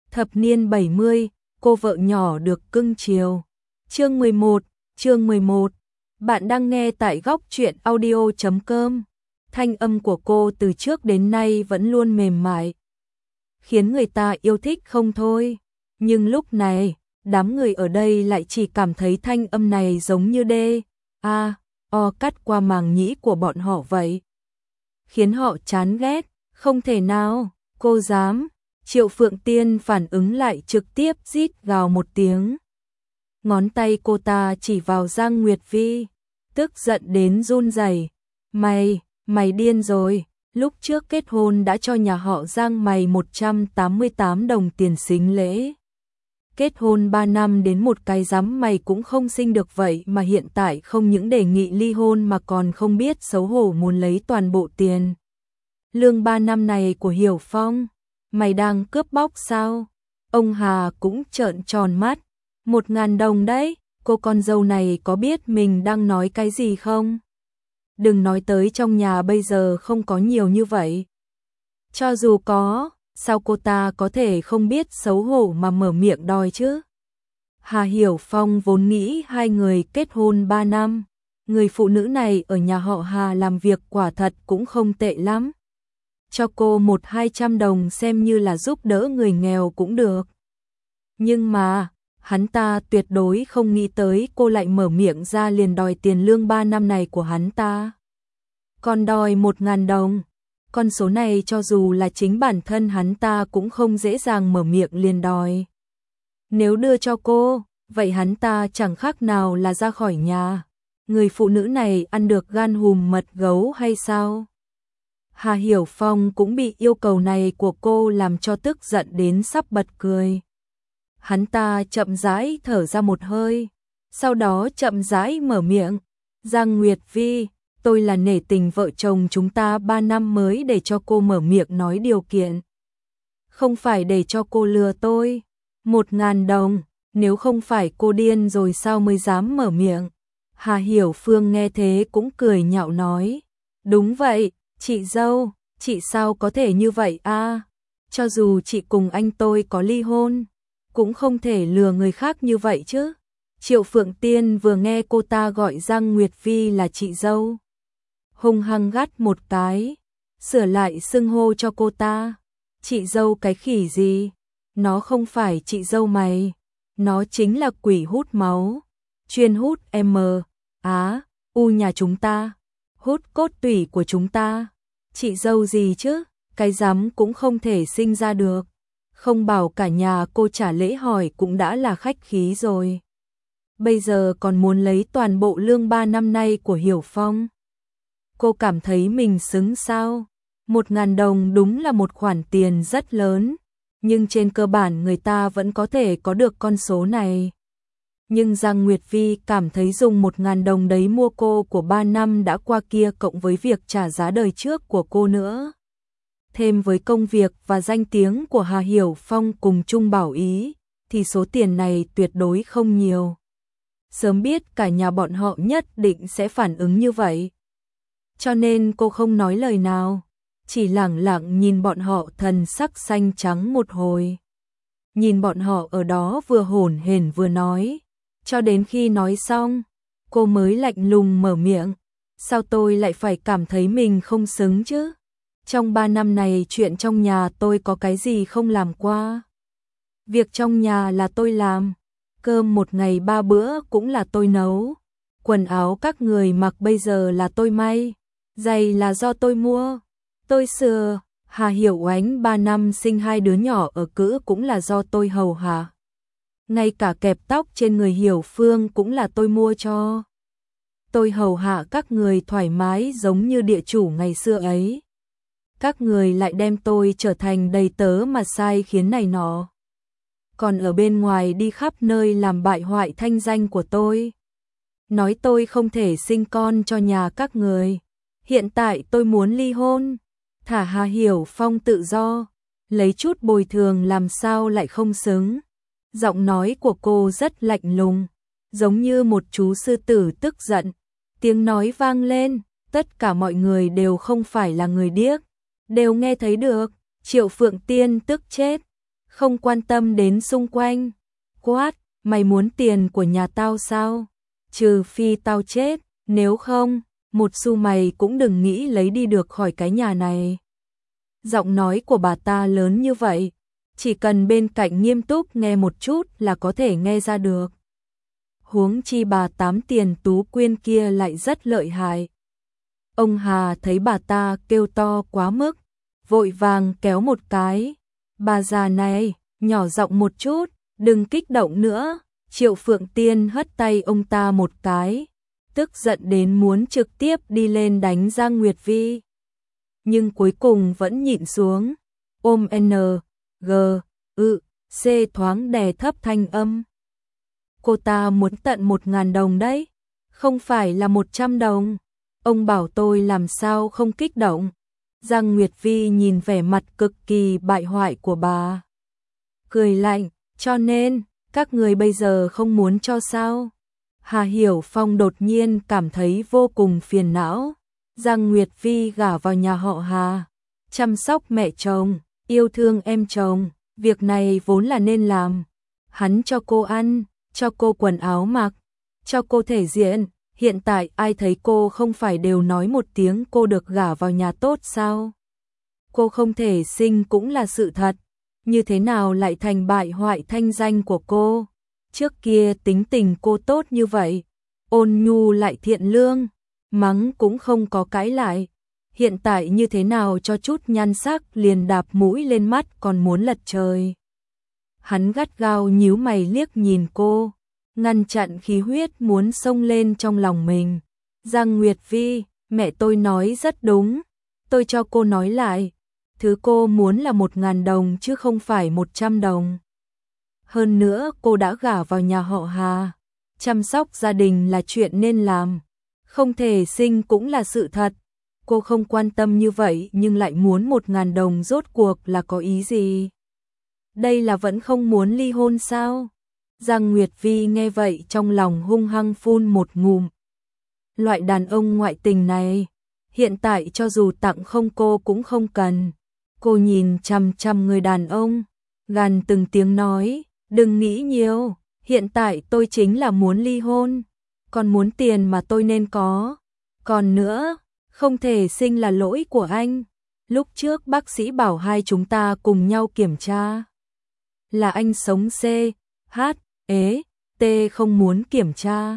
Thập niên 70, cô vợ nhỏ được cưng chiều. Chương 11. Bạn đang nghe tại góc truyện audio.com. Thanh âm của cô từ trước đến nay vẫn luôn mềm mại, khiến người ta yêu thích không thôi. Nhưng lúc này, đám người ở đây lại chỉ cảm thấy thanh âm này giống như o cắt qua màng nhĩ của bọn họ vậy. Khiến họ chán ghét, không thể nào, cô dám. Triệu Phượng Tiên phản ứng lại trực tiếp rít gào một tiếng. Ngón tay cô ta chỉ vào Giang Nguyệt Vi, tức giận đến run rẩy. Mày điên rồi, lúc trước kết hôn đã cho nhà họ Giang mày 188 đồng tiền sính lễ. Kết hôn 3 năm đến một cái rắm mày cũng không sinh được vậy mà hiện tại không những đề nghị ly hôn mà còn không biết xấu hổ muốn lấy toàn bộ tiền lương 3 năm này của Hiểu Phong. Mày đang cướp bóc sao? Ông Hà cũng trợn tròn mắt. 1.000 đồng đấy, cô con dâu này có biết mình đang nói cái gì không? Đừng nói tới trong nhà bây giờ không có nhiều như vậy. Cho dù có, sao cô ta có thể không biết xấu hổ mà mở miệng đòi chứ? Hà Hiểu Phong vốn nghĩ hai người kết hôn 3 năm. Người phụ nữ này ở nhà họ Hà làm việc quả thật cũng không tệ lắm. Cho cô 100-200 đồng xem như là giúp đỡ người nghèo cũng được. Nhưng mà, hắn ta tuyệt đối không nghĩ tới cô lại mở miệng ra liền đòi tiền lương 3 năm này của hắn ta. Còn đòi 1.000 đồng. Con số này cho dù là chính bản thân hắn ta cũng không dễ dàng mở miệng liền đòi. Nếu đưa cho cô, vậy hắn ta chẳng khác nào là ra khỏi nhà. Người phụ nữ này ăn được gan hùm mật gấu hay sao? Hà Hiểu Phong cũng bị yêu cầu này của cô làm cho tức giận đến sắp bật cười. Hắn ta chậm rãi thở ra một hơi, sau đó chậm rãi mở miệng. Giang Nguyệt Vi, tôi là nể tình vợ chồng chúng ta 3 năm mới để cho cô mở miệng nói điều kiện. Không phải để cho cô lừa tôi. 1.000 đồng, nếu không phải cô điên rồi sao mới dám mở miệng. Hà Hiểu Phương nghe thế cũng cười nhạo nói. Đúng vậy, chị dâu, chị sao có thể như vậy a? Cho dù chị cùng anh tôi có ly hôn, cũng không thể lừa người khác như vậy chứ. Triệu Phượng Tiên vừa nghe cô ta gọi Giang Nguyệt Vi là chị dâu, hung hăng gắt một cái, sửa lại xưng hô cho cô ta. Chị dâu cái khỉ gì? Nó không phải chị dâu mày, nó chính là quỷ hút máu, chuyên hút nhà chúng ta, hút cốt tủy của chúng ta. Chị dâu gì chứ, cái rắm cũng không thể sinh ra được. Không bảo cả nhà cô trả lễ hỏi cũng đã là khách khí rồi. Bây giờ còn muốn lấy toàn bộ lương 3 năm nay của Hiểu Phong. Cô cảm thấy mình xứng sao? 1.000 đồng đúng là một khoản tiền rất lớn, nhưng trên cơ bản người ta vẫn có thể có được con số này. Nhưng Giang Nguyệt Vi cảm thấy dùng 1.000 đồng đấy mua cô của 3 năm đã qua kia cộng với việc trả giá đời trước của cô nữa. Thêm với công việc và danh tiếng của Hà Hiểu Phong cùng Trung Bảo Ý, thì số tiền này tuyệt đối không nhiều. Sớm biết cả nhà bọn họ nhất định sẽ phản ứng như vậy. Cho nên cô không nói lời nào, chỉ lẳng lặng nhìn bọn họ thần sắc xanh trắng một hồi. Nhìn bọn họ ở đó vừa hổn hển vừa nói. Cho đến khi nói xong, cô mới lạnh lùng mở miệng. Sao tôi lại phải cảm thấy mình không xứng chứ? Trong 3 năm này chuyện trong nhà tôi có cái gì không làm qua? Việc trong nhà là tôi làm, cơm một ngày 3 bữa cũng là tôi nấu, quần áo các người mặc bây giờ là tôi may, giày là do tôi mua, tôi sửa. Hà Hiểu Oánh 3 năm sinh 2 đứa nhỏ ở cữ cũng là do tôi hầu hạ. Ngay cả kẹp tóc trên người Hiểu Phương cũng là tôi mua cho. Tôi hầu hạ các người thoải mái giống như địa chủ ngày xưa ấy. Các người lại đem tôi trở thành đầy tớ mà sai khiến này nọ. Còn ở bên ngoài đi khắp nơi làm bại hoại thanh danh của tôi. Nói tôi không thể sinh con cho nhà các người. Hiện tại tôi muốn ly hôn, thả Hà Hiểu Phong tự do, lấy chút bồi thường làm sao lại không xứng. Giọng nói của cô rất lạnh lùng, giống như một chú sư tử tức giận. Tiếng nói vang lên, tất cả mọi người đều không phải là người điếc, đều nghe thấy được. Triệu Phượng Tiên tức chết. không quan tâm đến xung quanh. Quát, mày muốn tiền của nhà tao sao? Trừ phi tao chết, nếu không, một xu mày cũng đừng nghĩ lấy đi được khỏi cái nhà này. Giọng nói của bà ta lớn như vậy, chỉ cần bên cạnh nghiêm túc nghe một chút là có thể nghe ra được. Huống chi bà tám tiền tú quyên kia lại rất lợi hại. Ông Hà thấy bà ta kêu to quá mức, vội vàng kéo một cái. Bà già này, nhỏ giọng một chút, đừng kích động nữa. Triệu Phượng Tiên hất tay ông ta một cái, tức giận đến muốn trực tiếp đi lên đánh Giang Nguyệt Vi. Nhưng cuối cùng vẫn nhịn xuống, ôm N, G, C thoáng đè thấp thanh âm. Cô ta muốn tận 1.000 đồng đấy, không phải là 100 đồng. Ông bảo tôi làm sao không kích động. Giang Nguyệt Vi nhìn vẻ mặt cực kỳ bại hoại của bà, cười lạnh, cho nên, các người bây giờ không muốn cho sao? Hà Hiểu Phong đột nhiên cảm thấy vô cùng phiền não. Giang Nguyệt Vi gả vào nhà họ Hà, chăm sóc mẹ chồng, yêu thương em chồng, việc này vốn là nên làm. Hắn cho cô ăn, cho cô quần áo mặc, cho cô thể diện. Hiện tại ai thấy cô không phải đều nói một tiếng cô được gả vào nhà tốt sao? Cô không thể sinh cũng là sự thật. Như thế nào lại thành bại hoại thanh danh của cô? Trước kia tính tình cô tốt như vậy, ôn nhu lại thiện lương, mắng cũng không có cãi lại. Hiện tại như thế nào cho chút nhan sắc liền đạp mũi lên mắt còn muốn lật trời. Hắn gắt gao nhíu mày liếc nhìn cô, ngăn chặn khí huyết muốn xông lên trong lòng mình. Giang Nguyệt Vi, mẹ tôi nói rất đúng, tôi cho cô nói lại. Thứ cô muốn là 1.000 đồng chứ không phải 100 đồng. Hơn nữa cô đã gả vào nhà họ Hà, chăm sóc gia đình là chuyện nên làm. Không thể sinh cũng là sự thật. Cô không quan tâm như vậy nhưng lại muốn 1.000 đồng rốt cuộc là có ý gì? Đây là vẫn không muốn ly hôn sao? Giang Nguyệt Vi nghe vậy trong lòng hung hăng phun một ngụm. Loại đàn ông ngoại tình này, hiện tại cho dù tặng không cô cũng không cần. Cô nhìn chằm chằm người đàn ông, gằn từng tiếng nói, đừng nghĩ nhiều, hiện tại tôi chính là muốn ly hôn, còn muốn tiền mà tôi nên có. Còn nữa, không thể sinh là lỗi của anh. Lúc trước bác sĩ bảo hai chúng ta cùng nhau kiểm tra. Là anh sống C, H, E, T không muốn kiểm tra.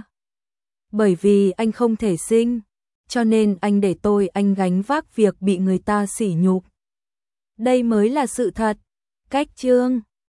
Bởi vì anh không thể sinh, cho nên anh để anh gánh vác việc bị người ta sỉ nhục. Đây mới là sự thật. Cách chương